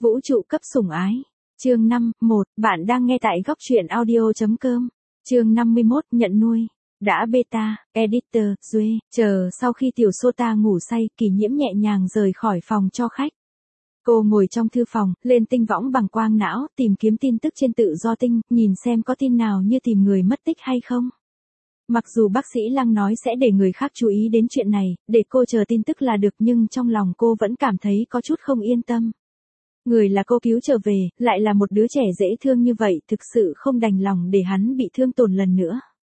Vũ trụ cấp sủng ái. Chương 5, 1, bạn đang nghe tại góc truyện audio.com. Chương 51, nhận nuôi. Đã beta, editor, Duê, chờ sau khi tiểu Sota ngủ say, Kỳ Nhiễm nhẹ nhàng rời khỏi phòng cho khách. Cô ngồi trong thư phòng, lên tinh võng bằng quang não, tìm kiếm tin tức trên tự do tinh, nhìn xem có tin nào như tìm người mất tích hay không. Mặc dù bác sĩ Lăng nói sẽ để người khác chú ý đến chuyện này, để cô chờ tin tức là được, nhưng trong lòng cô vẫn cảm thấy có chút không yên tâm. Người là cô cứu trở về, lại là một đứa trẻ dễ thương như vậy, thực sự không đành lòng để hắn bị thương tổn lần nữa.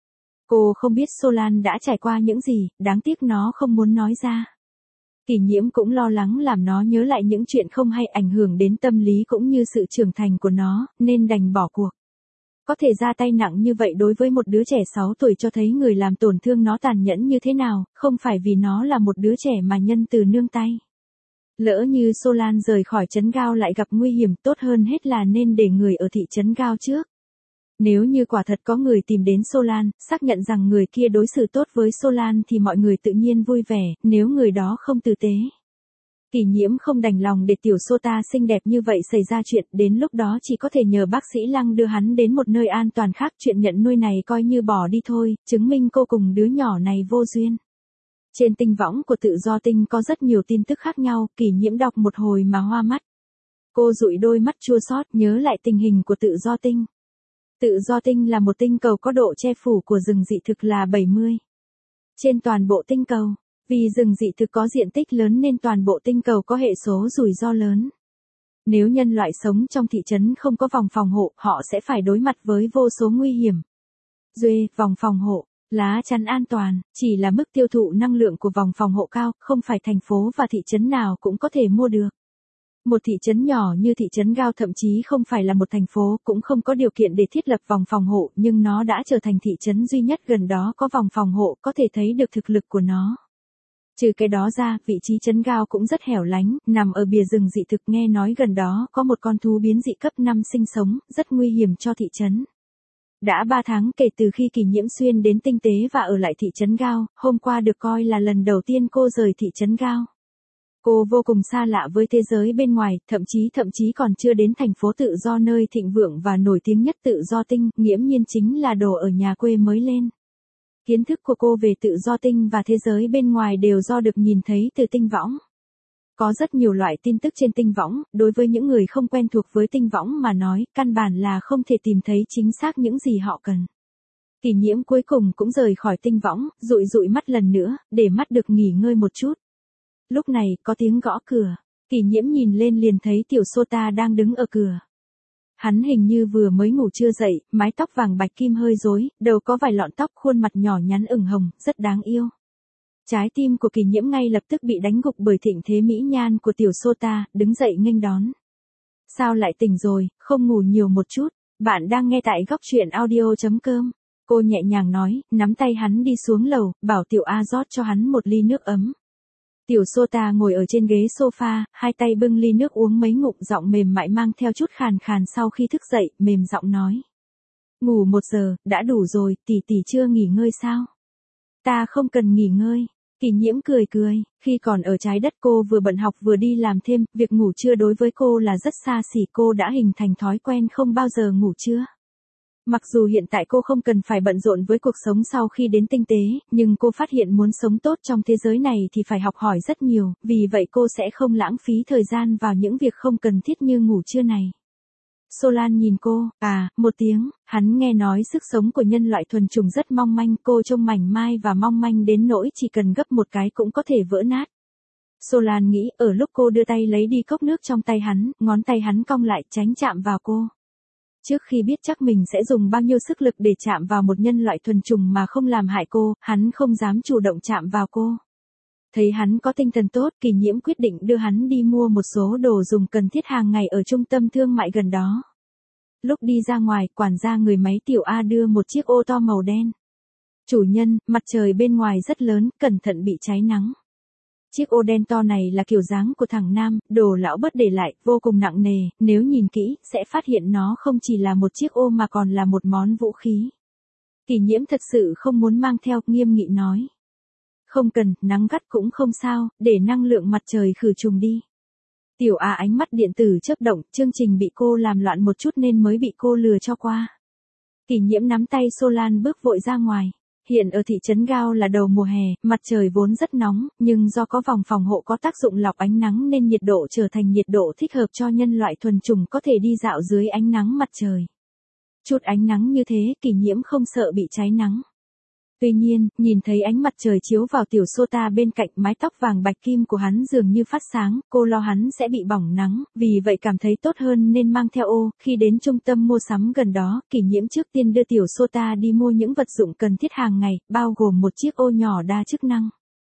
Cô không biết Solan đã trải qua những gì, đáng tiếc nó không muốn nói ra. Kỳ Nhiễm cũng lo lắng làm nó nhớ lại những chuyện không hay ảnh hưởng đến tâm lý cũng như sự trưởng thành của nó, nên đành bỏ cuộc. Có thể ra tay nặng như vậy đối với một đứa trẻ 6 tuổi cho thấy người làm tổn thương nó tàn nhẫn như thế nào, không phải vì nó là một đứa trẻ mà nhân từ nương tay. Lỡ như Solan rời khỏi trấn Gao lại gặp nguy hiểm, tốt hơn hết là nên để người ở thị trấn Gao trước. Nếu như quả thật có người tìm đến Solan, xác nhận rằng người kia đối xử tốt với Solan thì mọi người tự nhiên vui vẻ, nếu người đó không tử tế. Kỳ Nhiễm không đành lòng để tiểu Sota xinh đẹp như vậy xảy ra chuyện, đến lúc đó chỉ có thể nhờ bác sĩ Lăng đưa hắn đến một nơi an toàn khác, chuyện nhận nuôi này coi như bỏ đi thôi, chứng minh cô cùng đứa nhỏ này vô duyên. Trên tinh võng của tự do tinh có rất nhiều tin tức khác nhau, Kỳ Nhiễm đọc một hồi mà hoa mắt. Cô dụi đôi mắt chua xót nhớ lại tình hình của tự do tinh. Tự do tinh là một tinh cầu có độ che phủ của rừng dị thực là 70. Trên toàn bộ tinh cầu, vì rừng dị thực có diện tích lớn nên toàn bộ tinh cầu có hệ số rủi ro lớn. Nếu nhân loại sống trong thị trấn không có vòng phòng hộ, họ sẽ phải đối mặt với vô số nguy hiểm. Duê, vòng phòng hộ, lá chắn an toàn, chỉ là mức tiêu thụ năng lượng của vòng phòng hộ cao, không phải thành phố và thị trấn nào cũng có thể mua được. Một thị trấn nhỏ như thị trấn Gao thậm chí không phải là một thành phố, cũng không có điều kiện để thiết lập vòng phòng hộ, nhưng nó đã trở thành thị trấn duy nhất gần đó có vòng phòng hộ, có thể thấy được thực lực của nó. Trừ cái đó ra, vị trí trấn Gao cũng rất hẻo lánh, nằm ở bìa rừng dị thực, nghe nói gần đó có một con thú biến dị cấp 5 sinh sống, rất nguy hiểm cho thị trấn. Đã 3 tháng kể từ khi Kỳ Nhiễm xuyên đến tinh tế và ở lại thị trấn Gao, hôm qua được coi là lần đầu tiên cô rời thị trấn Gao. Cô vô cùng xa lạ với thế giới bên ngoài, thậm chí còn chưa đến thành phố tự do nơi thịnh vượng và nổi tiếng nhất tự do tinh, nghiễm nhiên chính là đồ ở nhà quê mới lên. Kiến thức của cô về tự do tinh và thế giới bên ngoài đều do được nhìn thấy từ tinh võng. Có rất nhiều loại tin tức trên tinh võng, đối với những người không quen thuộc với tinh võng mà nói, căn bản là không thể tìm thấy chính xác những gì họ cần. Kỳ Nhiễm cuối cùng cũng rời khỏi tinh võng, dụi mắt lần nữa, để mắt được nghỉ ngơi một chút. Lúc này, có tiếng gõ cửa. Kỳ Nhiễm nhìn lên liền thấy tiểu Sota đang đứng ở cửa. Hắn hình như vừa mới ngủ chưa dậy, mái tóc vàng bạch kim hơi rối, đầu có vài lọn tóc, khuôn mặt nhỏ nhắn ửng hồng, rất đáng yêu. Trái tim của Kỳ Nhiễm ngay lập tức bị đánh gục bởi thịnh thế mỹ nhan của tiểu Sota, đứng dậy nghênh đón. Sao lại tỉnh rồi, không ngủ nhiều một chút, bạn đang nghe tại góc truyện audio.com. Cô nhẹ nhàng nói, nắm tay hắn đi xuống lầu, bảo tiểu A rót cho hắn một ly nước ấm. Tiểu Sota ngồi ở trên ghế sofa, hai tay bưng ly nước uống mấy ngụm, giọng mềm mại mang theo chút khàn khàn sau khi thức dậy, mềm giọng nói. Ngủ 1 giờ, đã đủ rồi, tỷ tỷ chưa nghỉ ngơi sao? Ta không cần nghỉ ngơi. Kỳ Nhiễm cười, khi còn ở trái đất cô vừa bận học vừa đi làm thêm, việc ngủ trưa đối với cô là rất xa xỉ, cô đã hình thành thói quen không bao giờ ngủ trưa. Mặc dù hiện tại cô không cần phải bận rộn với cuộc sống sau khi đến tinh tế, nhưng cô phát hiện muốn sống tốt trong thế giới này thì phải học hỏi rất nhiều, vì vậy cô sẽ không lãng phí thời gian vào những việc không cần thiết như ngủ trưa này. Solan nhìn cô, một tiếng, hắn nghe nói sức sống của nhân loại thuần chủng rất mong manh, cô trông mảnh mai và mong manh đến nỗi chỉ cần gấp một cái cũng có thể vỡ nát. Solan nghĩ, ở lúc cô đưa tay lấy đi cốc nước trong tay hắn, ngón tay hắn cong lại tránh chạm vào cô. Trước khi biết chắc mình sẽ dùng bao nhiêu sức lực để chạm vào một nhân loại thuần chủng mà không làm hại cô, hắn không dám chủ động chạm vào cô. Thấy hắn có tinh thần tốt, Kỳ Nhiễm quyết định đưa hắn đi mua một số đồ dùng cần thiết hàng ngày ở trung tâm thương mại gần đó. Lúc đi ra ngoài, quản gia người máy tiểu A đưa một chiếc ô to màu đen. Chủ nhân, mặt trời bên ngoài rất lớn, cẩn thận bị cháy nắng. Chiếc ô đen to này là kiểu dáng của thằng Nam, đồ lão Bớt để lại, vô cùng nặng nề, nếu nhìn kỹ, sẽ phát hiện nó không chỉ là một chiếc ô mà còn là một món vũ khí. Kỳ Nhiễm thật sự không muốn mang theo, nghiêm nghị nói. Không cần, nắng gắt cũng không sao, để năng lượng mặt trời khử trùng đi. Tiểu A ánh mắt điện tử chớp động, chương trình bị cô làm loạn một chút nên mới bị cô lừa cho qua. Kỷ Nhiễm nắm tay Solan bước vội ra ngoài. Hiện ở thị trấn Gao là đầu mùa hè, mặt trời vốn rất nóng, nhưng do có vòng phòng hộ có tác dụng lọc ánh nắng nên nhiệt độ trở thành nhiệt độ thích hợp cho nhân loại thuần chủng có thể đi dạo dưới ánh nắng mặt trời. Chút ánh nắng như thế, Kỷ Nhiễm không sợ bị cháy nắng. Tuy nhiên, nhìn thấy ánh mặt trời chiếu vào tiểu Sota bên cạnh, mái tóc vàng bạch kim của hắn dường như phát sáng, cô lo hắn sẽ bị bỏng nắng, vì vậy cảm thấy tốt hơn nên mang theo ô. Khi đến trung tâm mua sắm gần đó, Kỷ Nhiễm trước tiên đưa tiểu Sota đi mua những vật dụng cần thiết hàng ngày, bao gồm một chiếc ô nhỏ đa chức năng.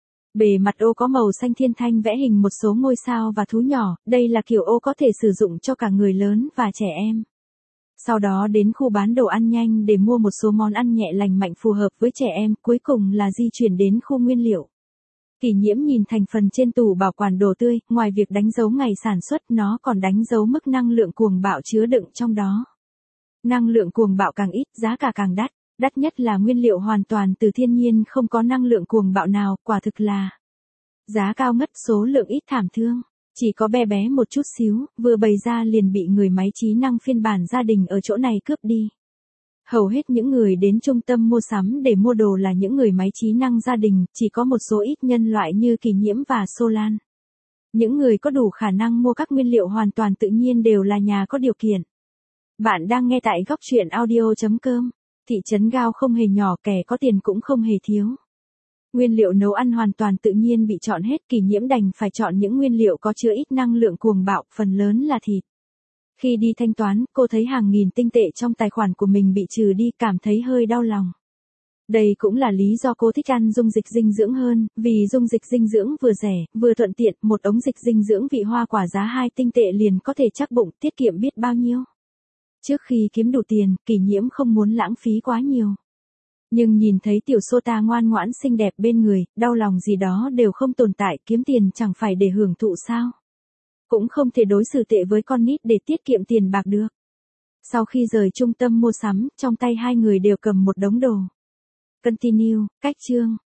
Bề mặt ô có màu xanh thiên thanh vẽ hình một số ngôi sao và thú nhỏ, đây là kiểu ô có thể sử dụng cho cả người lớn và trẻ em. Sau đó đến khu bán đồ ăn nhanh để mua một số món ăn nhẹ lành mạnh phù hợp với trẻ em, cuối cùng là di chuyển đến khu nguyên liệu. Kỷ Nhiễm nhìn thành phần trên tủ bảo quản đồ tươi, ngoài việc đánh dấu ngày sản xuất, nó còn đánh dấu mức năng lượng cuồng bạo chứa đựng trong đó. Năng lượng cuồng bạo càng ít, giá cả càng đắt, đắt nhất là nguyên liệu hoàn toàn từ thiên nhiên không có năng lượng cuồng bạo nào, quả thực là giá cao ngất, số lượng ít thảm thương. Chỉ có bé bé một chút xíu, vừa bày ra liền bị người máy trí năng phiên bản gia đình ở chỗ này cướp đi. Hầu hết những người đến trung tâm mua sắm để mua đồ là những người máy trí năng gia đình, chỉ có một số ít nhân loại như Kỷ Nhiễm và Solan. Những người có đủ khả năng mua các nguyên liệu hoàn toàn tự nhiên đều là nhà có điều kiện. Bạn đang nghe tại góc truyện audio.com. Thị trấn Gao không hề nhỏ, kẻ có tiền cũng không hề thiếu. Nguyên liệu nấu ăn hoàn toàn tự nhiên bị chọn hết, Kỷ Nhiễm đành phải chọn những nguyên liệu có chứa ít năng lượng cuồng bạo, phần lớn là thịt. Khi đi thanh toán, cô thấy hàng nghìn tinh tệ trong tài khoản của mình bị trừ đi, cảm thấy hơi đau lòng. Đây cũng là lý do cô thích ăn dung dịch dinh dưỡng hơn, vì dung dịch dinh dưỡng vừa rẻ, vừa thuận tiện, một ống dịch dinh dưỡng vị hoa quả giá 2 tinh tệ liền có thể chắc bụng, tiết kiệm biết bao nhiêu. Trước khi kiếm đủ tiền, Kỷ Nhiễm không muốn lãng phí quá nhiều. Nhưng nhìn thấy tiểu Sota ngoan ngoãn xinh đẹp bên người, đau lòng gì đó đều không tồn tại, kiếm tiền chẳng phải để hưởng thụ sao? Cũng không thể đối xử tệ với con nít để tiết kiệm tiền bạc được. Sau khi rời trung tâm mua sắm, trong tay hai người đều cầm một đống đồ. Continue, cách chương.